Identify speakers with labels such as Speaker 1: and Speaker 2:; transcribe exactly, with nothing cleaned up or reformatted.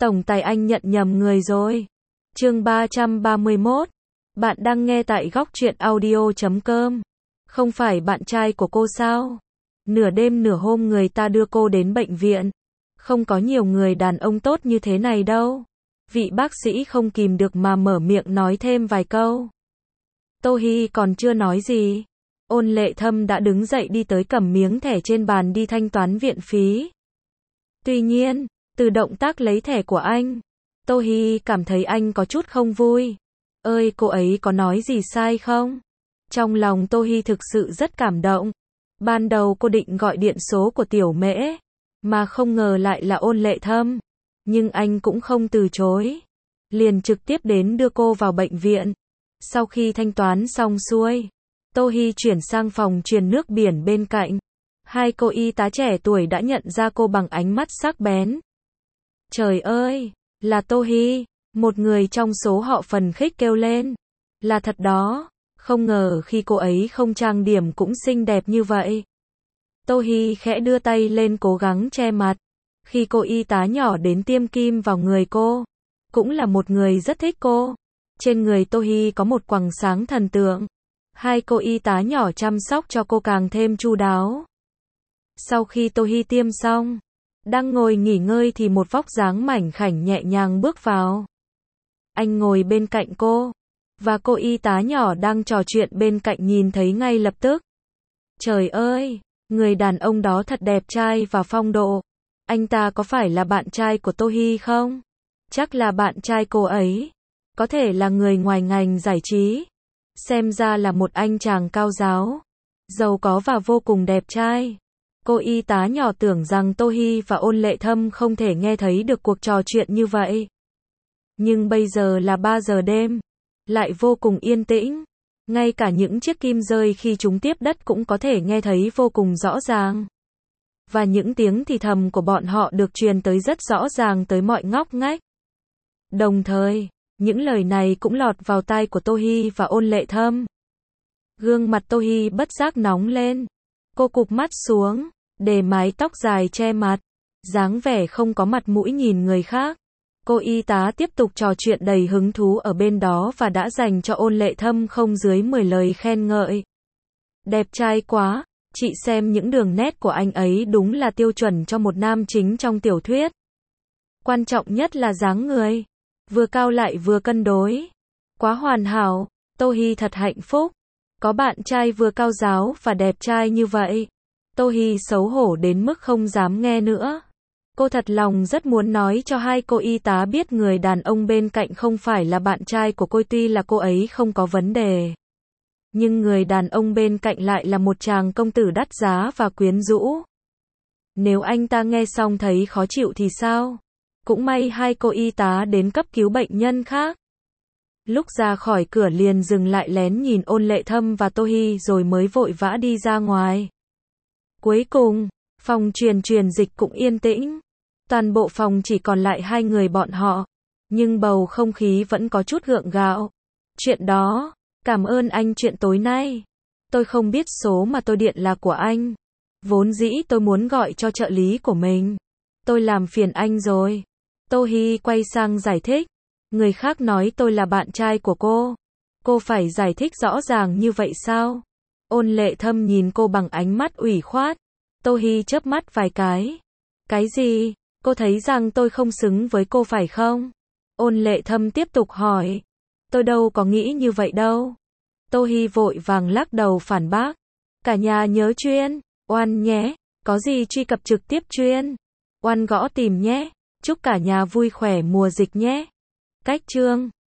Speaker 1: Tổng tài anh nhận nhầm người rồi. Chương ba trăm ba mươi mốt. Bạn đang nghe tại góc truyện audio chấm com. Không phải bạn trai của cô sao? Nửa đêm nửa hôm người ta đưa cô đến bệnh viện. Không có nhiều người đàn ông tốt như thế này đâu. Vị bác sĩ không kìm được mà mở miệng nói thêm vài câu. Tô Hi còn chưa nói gì. Ôn Lệ Thâm đã đứng dậy đi tới cầm miếng thẻ trên bàn đi thanh toán viện phí. Tuy nhiên, từ động tác lấy thẻ của anh, Tô Hi cảm thấy anh có chút không vui. Ơi, cô ấy có nói gì sai không? Trong lòng Tô Hi thực sự rất cảm động. Ban đầu cô định gọi điện số của Tiểu Mễ, mà không ngờ lại là Ôn Lệ Thâm. Nhưng anh cũng không từ chối. Liền trực tiếp đến đưa cô vào bệnh viện. Sau khi thanh toán xong xuôi, Tô Hi chuyển sang phòng truyền nước biển bên cạnh. Hai cô y tá trẻ tuổi đã nhận ra cô bằng ánh mắt sắc bén. Trời ơi, là Tô Hi, một người trong số họ phần khích kêu lên. Là thật đó, không ngờ khi cô ấy không trang điểm cũng xinh đẹp như vậy. Tô Hi khẽ đưa tay lên cố gắng che mặt. Khi cô y tá nhỏ đến tiêm kim vào người cô, cũng là một người rất thích cô. Trên người Tô Hi có một quầng sáng thần tượng. Hai cô y tá nhỏ chăm sóc cho cô càng thêm chu đáo. Sau khi Tô Hi tiêm xong, đang ngồi nghỉ ngơi thì một vóc dáng mảnh khảnh nhẹ nhàng bước vào. Anh ngồi bên cạnh cô, và cô y tá nhỏ đang trò chuyện bên cạnh nhìn thấy ngay lập tức. Trời ơi, người đàn ông đó thật đẹp trai và phong độ. Anh ta có phải là bạn trai của Tô Hi không? Chắc là bạn trai cô ấy. Có thể là người ngoài ngành giải trí. Xem ra là một anh chàng cao giáo, giàu có và vô cùng đẹp trai. Cô y tá nhỏ tưởng rằng Tô Hi và Ôn Lệ Thâm không thể nghe thấy được cuộc trò chuyện như vậy. Nhưng bây giờ là ba giờ đêm, lại vô cùng yên tĩnh. Ngay cả những chiếc kim rơi khi chúng tiếp đất cũng có thể nghe thấy vô cùng rõ ràng. Và những tiếng thì thầm của bọn họ được truyền tới rất rõ ràng tới mọi ngóc ngách. Đồng thời, những lời này cũng lọt vào tai của Tô Hi và Ôn Lệ Thâm. Gương mặt Tô Hi bất giác nóng lên. Cô cụp mắt xuống, để mái tóc dài che mặt, dáng vẻ không có mặt mũi nhìn người khác. Cô y tá tiếp tục trò chuyện đầy hứng thú ở bên đó và đã dành cho Ôn Lệ Thâm không dưới mười lời khen ngợi. Đẹp trai quá, chị xem những đường nét của anh ấy đúng là tiêu chuẩn cho một nam chính trong tiểu thuyết. Quan trọng nhất là dáng người, vừa cao lại vừa cân đối. Quá hoàn hảo, Tô Hi thật hạnh phúc. Có bạn trai vừa cao giáo và đẹp trai như vậy. Tô Hi xấu hổ đến mức không dám nghe nữa. Cô thật lòng rất muốn nói cho hai cô y tá biết người đàn ông bên cạnh không phải là bạn trai của cô, tuy là cô ấy không có vấn đề. Nhưng người đàn ông bên cạnh lại là một chàng công tử đắt giá và quyến rũ. Nếu anh ta nghe xong thấy khó chịu thì sao? Cũng may hai cô y tá đến cấp cứu bệnh nhân khác. Lúc ra khỏi cửa liền dừng lại lén nhìn Ôn Lệ Thâm và Tô Hi rồi mới vội vã đi ra ngoài. Cuối cùng, phòng truyền truyền dịch cũng yên tĩnh. Toàn bộ phòng chỉ còn lại hai người bọn họ. Nhưng bầu không khí vẫn có chút gượng gạo. Chuyện đó, cảm ơn anh chuyện tối nay. Tôi không biết số mà tôi điện là của anh. Vốn dĩ tôi muốn gọi cho trợ lý của mình. Tôi làm phiền anh rồi. Tô Hi quay sang giải thích. Người khác nói tôi là bạn trai của cô. Cô phải giải thích rõ ràng như vậy sao? Ôn Lệ Thâm nhìn cô bằng ánh mắt ủy khoát. Tô Hi chớp mắt vài cái. Cái gì? Cô thấy rằng tôi không xứng với cô phải không? Ôn Lệ Thâm tiếp tục hỏi. Tôi đâu có nghĩ như vậy đâu. Tô Hi vội vàng lắc đầu phản bác. Cả nhà nhớ chuyên, oan nhé. Có gì truy cập trực tiếp chuyên, oan gõ tìm nhé. Chúc cả nhà vui khỏe mùa dịch nhé. Cách chương